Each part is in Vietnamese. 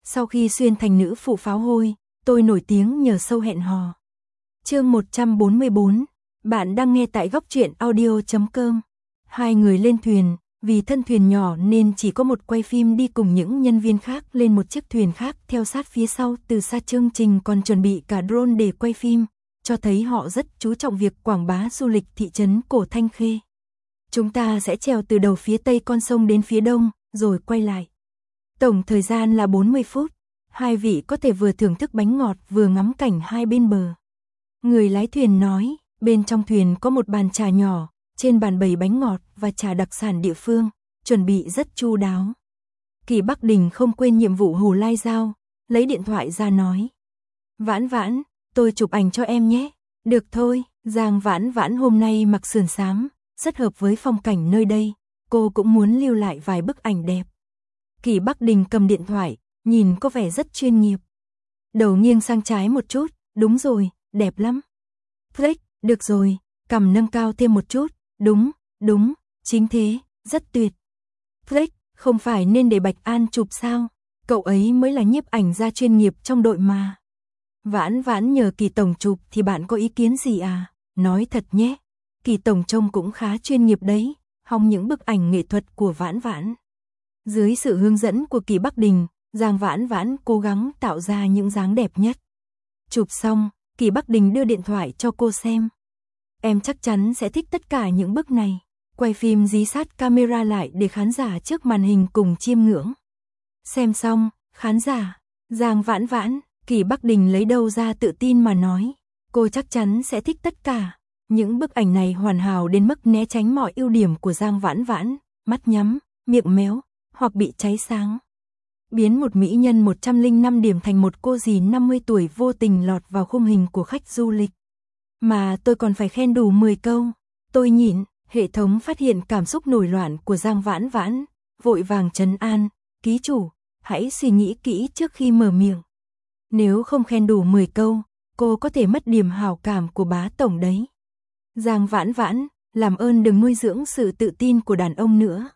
Sau khi xuyên thành nữ phụ pháo hôi, tôi nổi tiếng nhờ show hẹn hò. Chương 144, bạn đang nghe tại góc truyện audio.com. Hai người lên thuyền, vì thân thuyền nhỏ nên chỉ có một quay phim đi cùng những nhân viên khác lên một chiếc thuyền khác theo sát phía sau. Từ xa chương trình còn chuẩn bị cả drone để quay phim, cho thấy họ rất chú trọng việc quảng bá du lịch thị trấn cổ Thanh Khê. Chúng ta sẽ chèo từ đầu phía tây con sông đến phía đông, rồi quay lại. Tổng thời gian là 40 phút, hai vị có thể vừa thưởng thức bánh ngọt vừa ngắm cảnh hai bên bờ. Người lái thuyền nói, bên trong thuyền có một bàn trà nhỏ, trên bàn bày bánh ngọt và trà đặc sản địa phương, chuẩn bị rất chu đáo. Kỳ Bắc Đình không quên nhiệm vụ hù lai dao, lấy điện thoại ra nói. Vãn Vãn, tôi chụp ảnh cho em nhé. Được thôi, Giang Vãn Vãn hôm nay mặc sườn xám, rất hợp với phong cảnh nơi đây, cô cũng muốn lưu lại vài bức ảnh đẹp. Kỳ Bắc Đình cầm điện thoại, nhìn có vẻ rất chuyên nghiệp. Đầu nghiêng sang trái một chút, đúng rồi, đẹp lắm. Click, được rồi, cằm nâng cao thêm một chút, đúng, chính thế, rất tuyệt. Click, không phải nên để Bạch An chụp sao, cậu ấy mới là nhiếp ảnh gia chuyên nghiệp trong đội mà. Vãn Vãn nhờ Kỳ tổng chụp thì bạn có ý kiến gì à? Nói thật nhé, Kỳ tổng trông cũng khá chuyên nghiệp đấy, hòng những bức ảnh nghệ thuật của Vãn Vãn. Dưới sự hướng dẫn của Kỳ Bắc Đình, Giang Vãn Vãn cố gắng tạo ra những dáng đẹp nhất. Chụp xong, Kỳ Bắc Đình đưa điện thoại cho cô xem. Em chắc chắn sẽ thích tất cả những bức này. Quay phim dí sát camera lại để khán giả trước màn hình cùng chiêm ngưỡng. Xem xong, khán giả, Giang Vãn Vãn, Kỳ Bắc Đình lấy đâu ra tự tin mà nói. Cô chắc chắn sẽ thích tất cả. Những bức ảnh này hoàn hảo đến mức né tránh mọi ưu điểm của Giang Vãn Vãn, mắt nhắm, miệng méo, hoặc bị cháy sáng. Biến một mỹ nhân 105 điểm thành một cô dì 50 tuổi vô tình lọt vào khung hình của khách du lịch. Mà tôi còn phải khen đủ 10 câu. Tôi nhịn, hệ thống phát hiện cảm xúc nổi loạn của Giang Vãn Vãn, vội vàng trấn an, ký chủ, hãy suy nghĩ kỹ trước khi mở miệng. Nếu không khen đủ 10 câu, cô có thể mất điểm hảo cảm của bá tổng đấy. Giang Vãn Vãn, làm ơn đừng nuôi dưỡng sự tự tin của đàn ông nữa.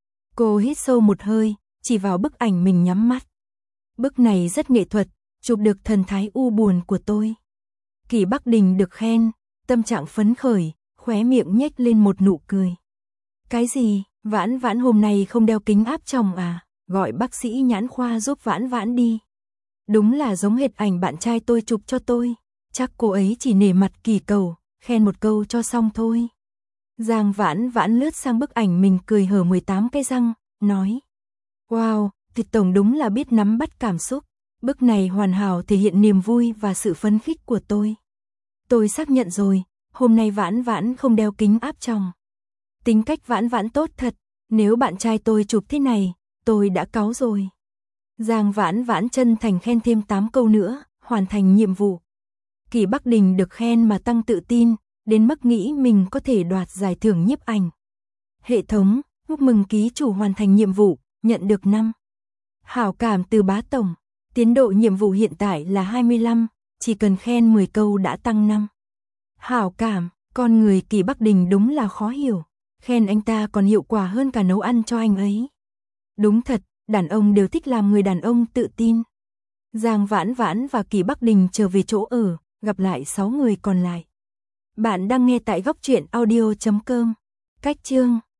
Cô hít sâu một hơi, chỉ vào bức ảnh mình nhắm mắt. Bức này rất nghệ thuật, chụp được thần thái u buồn của tôi. Kỳ Bắc Đình được khen, tâm trạng phấn khởi, khóe miệng nhếch lên một nụ cười. Cái gì, Vãn Vãn hôm nay không đeo kính áp tròng à? Gọi bác sĩ nhãn khoa giúp Vãn Vãn đi. Đúng là giống hệt ảnh bạn trai tôi chụp cho tôi. Chắc cô ấy chỉ nể mặt Kỳ cầu, khen một câu cho xong thôi. Giang Vãn Vãn lướt sang bức ảnh mình cười hở 18 cái răng, nói. Wow, Thịt tổng đúng là biết nắm bắt cảm xúc. Bức này hoàn hảo thể hiện niềm vui và sự phấn khích của tôi. Tôi xác nhận rồi, hôm nay Vãn Vãn không đeo kính áp tròng. Tính cách Vãn Vãn tốt thật, nếu bạn trai tôi chụp thế này, tôi đã cáu rồi. Giang Vãn Vãn chân thành khen thêm 8 câu nữa, hoàn thành nhiệm vụ. Kỳ Bắc Đình được khen mà tăng tự tin, đến mức nghĩ mình có thể đoạt giải thưởng nhiếp ảnh. Hệ thống, chúc mừng ký chủ hoàn thành nhiệm vụ, nhận được 5. Hảo cảm từ bá tổng, tiến độ nhiệm vụ hiện tại là 25, chỉ cần khen 10 câu đã tăng 5. Hảo cảm, con người Kỳ Bắc Đình đúng là khó hiểu, khen anh ta còn hiệu quả hơn cả nấu ăn cho anh ấy. Đúng thật, đàn ông đều thích làm người đàn ông tự tin. Giang Vãn Vãn và Kỳ Bắc Đình trở về chỗ ở, gặp lại 6 người còn lại. Bạn đang nghe tại góc truyện audio.com. Cách chương